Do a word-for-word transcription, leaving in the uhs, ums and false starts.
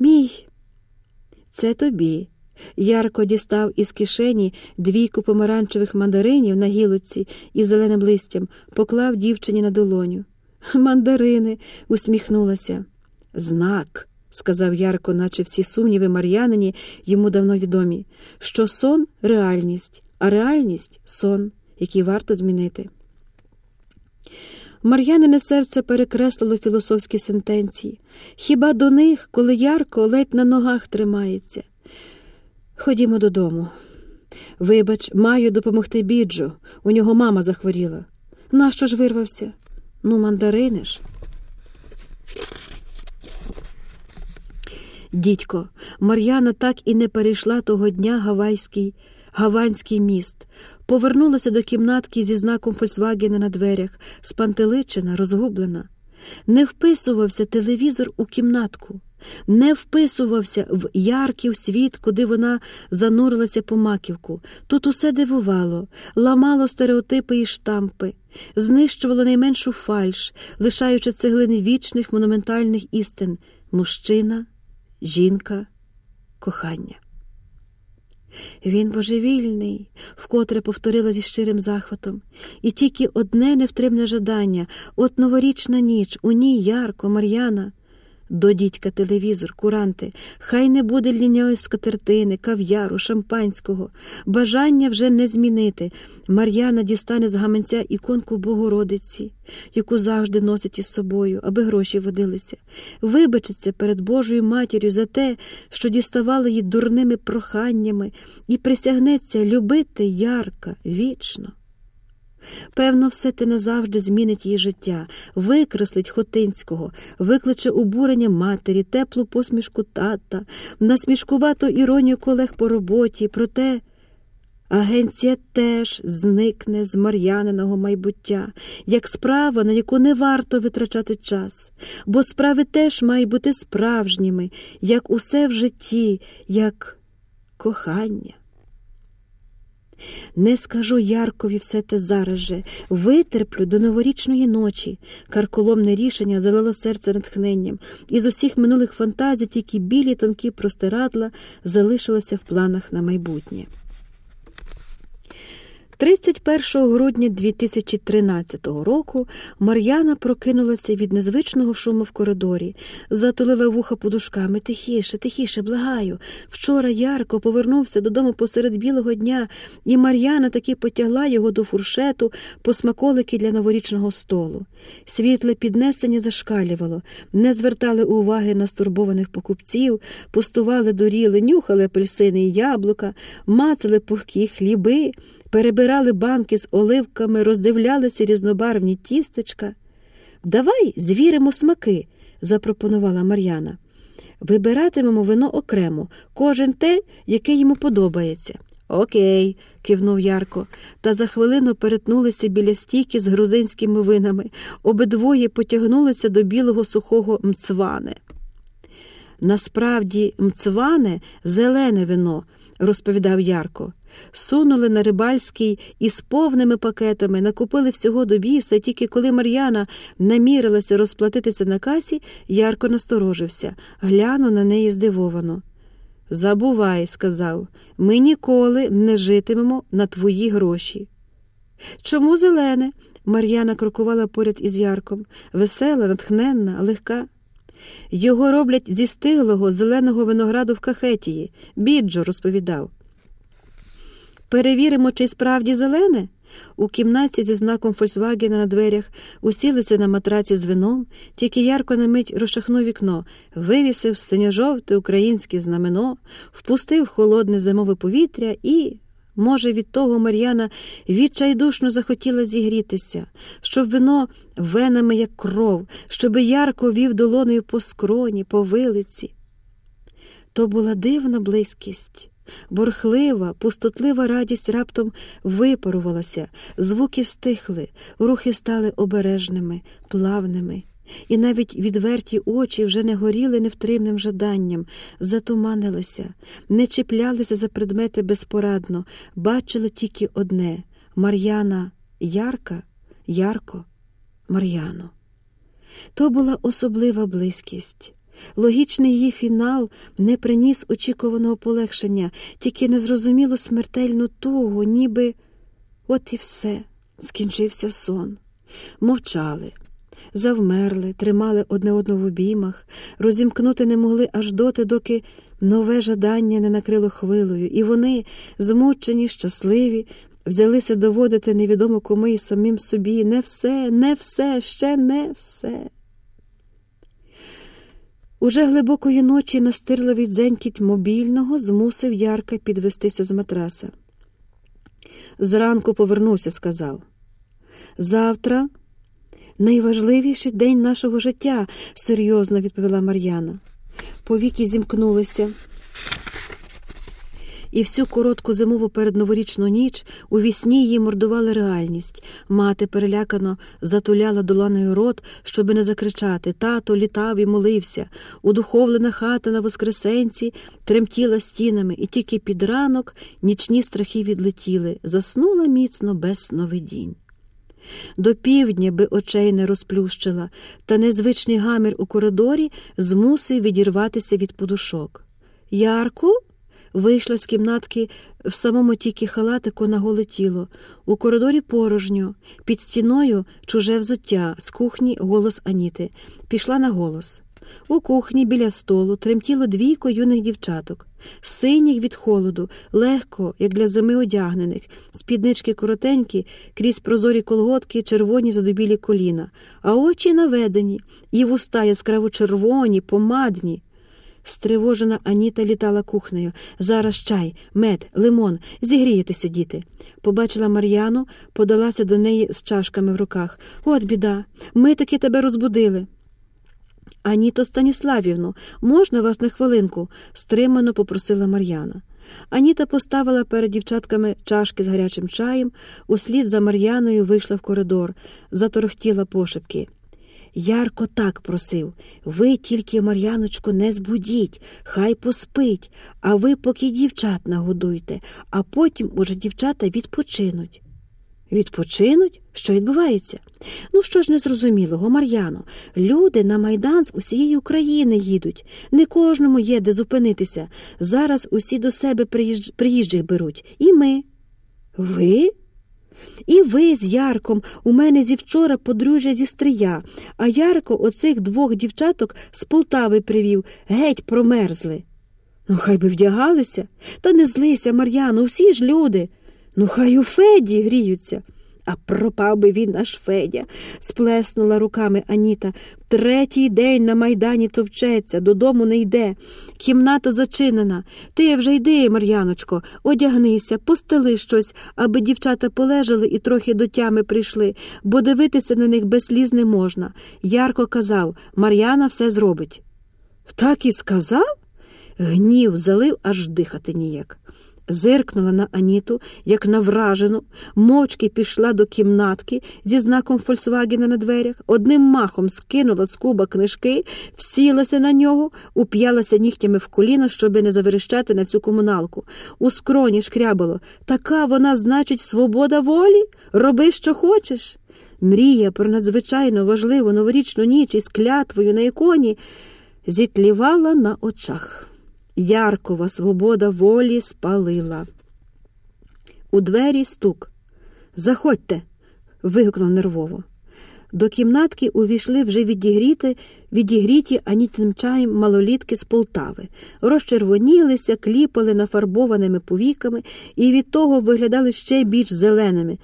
Мій. Це тобі. Ярко дістав із кишені двійку помаранчевих мандаринів на гілочці із зеленим листям, поклав дівчині на долоню. Мандарини, усміхнулася. Знак, сказав Ярко, наче всі сумніви Мар'янині йому давно відомі, що сон – реальність, а реальність – сон, який варто змінити. Мар'янине серце перекреслило філософські сентенції. Хіба до них, коли Ярко ледь на ногах тримається? Ходімо додому. Вибач, маю допомогти Біджу, у нього мама захворіла. Нащо ж вирвався? Ну, мандарини ж. Дідько, Мар'яна так і не перейшла того дня Гавайський, Гаванський міст. Повернулася до кімнатки зі знаком «Фольксвагена» на дверях, спантеличена, розгублена. Не вписувався телевізор у кімнатку. Не вписувався в Ярків світ, куди вона занурилася по маківку. Тут усе дивувало, ламало стереотипи і штампи, знищувало найменшу фальш, лишаючи цеглини вічних монументальних істин – мужчина, жінка, кохання. Він божевільний, вкотре повторила зі щирим захватом. І тільки одне невтримне жадання – от новорічна ніч, у ній Ярко, Мар'яна. До дідька телевізор, куранти, хай не буде ліньої скатертини, кав'яру, шампанського. Бажання вже не змінити. Мар'яна дістане з гаманця іконку Богородиці, яку завжди носить із собою, аби гроші водилися. Вибачиться перед Божою матір'ю за те, що діставала її дурними проханнями, і присягнеться любити Ярка вічно. Певно, все те назавжди змінить її життя, викреслить Хотинського, викличе обурення матері, теплу посмішку тата, насмішкувату іронію колег по роботі, проте агенція теж зникне з Мар'яниного майбуття, як справа, на яку не варто витрачати час, бо справи теж мають бути справжніми, як усе в житті, як кохання. Не скажу Яркові все те зараз же, витерплю до новорічної ночі. Карколомне рішення залило серце натхненням. Із усіх минулих фантазій тільки білі тонкі простирадла залишилися в планах на майбутнє. тридцять першого грудня дві тисячі тринадцятого року Мар'яна прокинулася від незвичного шуму в коридорі, затулила вуха подушками. «Тихіше, тихіше, благаю. Вчора Ярко повернувся додому посеред білого дня, і Мар'яна таки потягла його до фуршету по смаколики для новорічного столу. Світле піднесення зашкалювало, не звертали уваги на стурбованих покупців, пустували доріли, нюхали апельсини і яблука, мацали пухкі хліби, перебирали банки з оливками, роздивлялися різнобарвні тістечка. «Давай звіримо смаки», – запропонувала Мар'яна. «Вибиратимемо вино окремо, кожен те, яке йому подобається». «Окей», – кивнув Ярко, та за хвилину перетнулися біля стійки з грузинськими винами. Обидвоє потягнулися до білого сухого мцване. «Насправді мцване – зелене вино», – розповідав Ярко. Сунули на Рибальський із повними пакетами, накупили всього до біса, тільки коли Мар'яна намірилася розплатитися на касі, Ярко насторожився, глянув на неї здивовано. «Забувай», – сказав, – «ми ніколи не житимемо на твої гроші». «Чому зелене?» – Мар'яна крокувала поряд із Ярком, весела, натхненна, легка. «Його роблять зі стиглого зеленого винограду в Кахетії», – Біджо розповідав. «Перевіримо, чи справді зелене?» У кімнаті зі знаком «Фольксвагена» на дверях усілися на матраці з вином, тільки Ярко на мить розчахнув вікно, вивісив синьо-жовте українське знамено, впустив холодне зимове повітря і, може, від того Мар'яна відчайдушно захотіла зігрітися, щоб вино венами, як кров, щоби Ярко вів долонею по скроні, по вилиці. То була дивна близькість. Борхлива, пустотлива радість раптом випарувалася, звуки стихли, рухи стали обережними, плавними, і навіть відверті очі вже не горіли невтримним жаданням, затуманилися, не чіплялися за предмети безпорадно, бачили тільки одне – Мар'яна Ярка, Ярко Мар'яну. То була особлива близькість. Логічний її фінал не приніс очікуваного полегшення, тільки незрозуміло смертельну тугу, ніби от і все, скінчився сон. Мовчали, завмерли, тримали одне одного в обіймах, розімкнути не могли аж доти, доки нове жадання не накрило хвилею, і вони, змучені, щасливі, взялися доводити невідомо кому і самим собі: не все, не все, ще не все. Уже глибокої ночі настирливий дзенькіт мобільного змусив Ярка підвестися з матраса. «Зранку повернуся», – сказав. «Завтра найважливіший день нашого життя», – серйозно відповіла Мар'яна. Повіки зімкнулися, і всю коротку зимову передноворічну ніч у вісні її мордувала реальність. Мати перелякано затуляла долонею рот, щоби не закричати. Тато літав і молився. Удуховлена хата на Воскресенці тремтіла стінами, і тільки під ранок нічні страхи відлетіли. Заснула міцно без сновидінь. До півдня би очей не розплющила, та незвичний гамір у коридорі змусив відірватися від подушок. «Ярку?» Вийшла з кімнатки в самому тільки халатику на голе тіло. У коридорі порожньо, під стіною чуже взуття, з кухні голос Аніти. Пішла на голос. У кухні біля столу тремтіло двійко юних дівчаток, синіх від холоду, легко, як для зими одягнених, спіднички коротенькі, крізь прозорі колготки, червоні задубілі коліна, а очі наведені, і вуста яскраво червоні, помадні. Стривожена Аніта літала кухнею. «Зараз чай, мед, лимон, зігрієтеся, діти». Побачила Мар'яну, подалася до неї з чашками в руках. «От біда, ми таки тебе розбудили». «Аніто Станіславівно, можна вас на хвилинку?» – стримано попросила Мар'яна. Аніта поставила перед дівчатками чашки з гарячим чаєм, услід за Мар'яною вийшла в коридор, заторохтіла пошепки. «Ярко так просив, ви тільки Мар'яночку не збудіть, хай поспить, а ви поки дівчат нагодуйте, а потім уже дівчата відпочинуть». «Відпочинуть? Що відбувається?» «Ну що ж незрозумілого, Мар'яно, люди на Майдан з усієї України їдуть, не кожному є де зупинитися, зараз усі до себе приїжджих приїжджих беруть, і ми». «Ви?» «І ви з Ярком, у мене зівчора подружжя зі Стрия, а Ярко оцих двох дівчаток з Полтави привів, геть промерзли». «Ну, хай би вдягалися. Та не злися, Мар'яно, усі ж люди. Ну, хай у Феді гріються». «А пропав би він, наш Федя», – сплеснула руками Аніта. «Третій день на Майдані товчеться, додому не йде. Кімната зачинена. Ти вже йди, Мар'яночко, одягнися, постели щось, аби дівчата полежали і трохи до тями прийшли, бо дивитися на них без сліз не можна». Ярко казав, Мар'яна все зробить. «Так і сказав?» Гнів залив, аж дихати ніяк. Зиркнула на Аніту, як на вражену, мовчки пішла до кімнатки зі знаком «Фольксвагена» на дверях, одним махом скинула з куба книжки, всілася на нього, уп'ялася нігтями в коліно, щоби не заверещати на всю комуналку. У скроні шкрябало. «Така вона, значить, свобода волі? Роби, що хочеш». Мрія про надзвичайно важливу новорічну ніч із клятвою на іконі зітлівала на очах. Яркова свобода волі спалила. У двері стук. «Заходьте!» – вигукнув нервово. До кімнатки увійшли вже відігріти, відігріті Анітиним чаєм малолітки з Полтави. Розчервонілися, кліпали нафарбованими повіками і від того виглядали ще більш зеленими.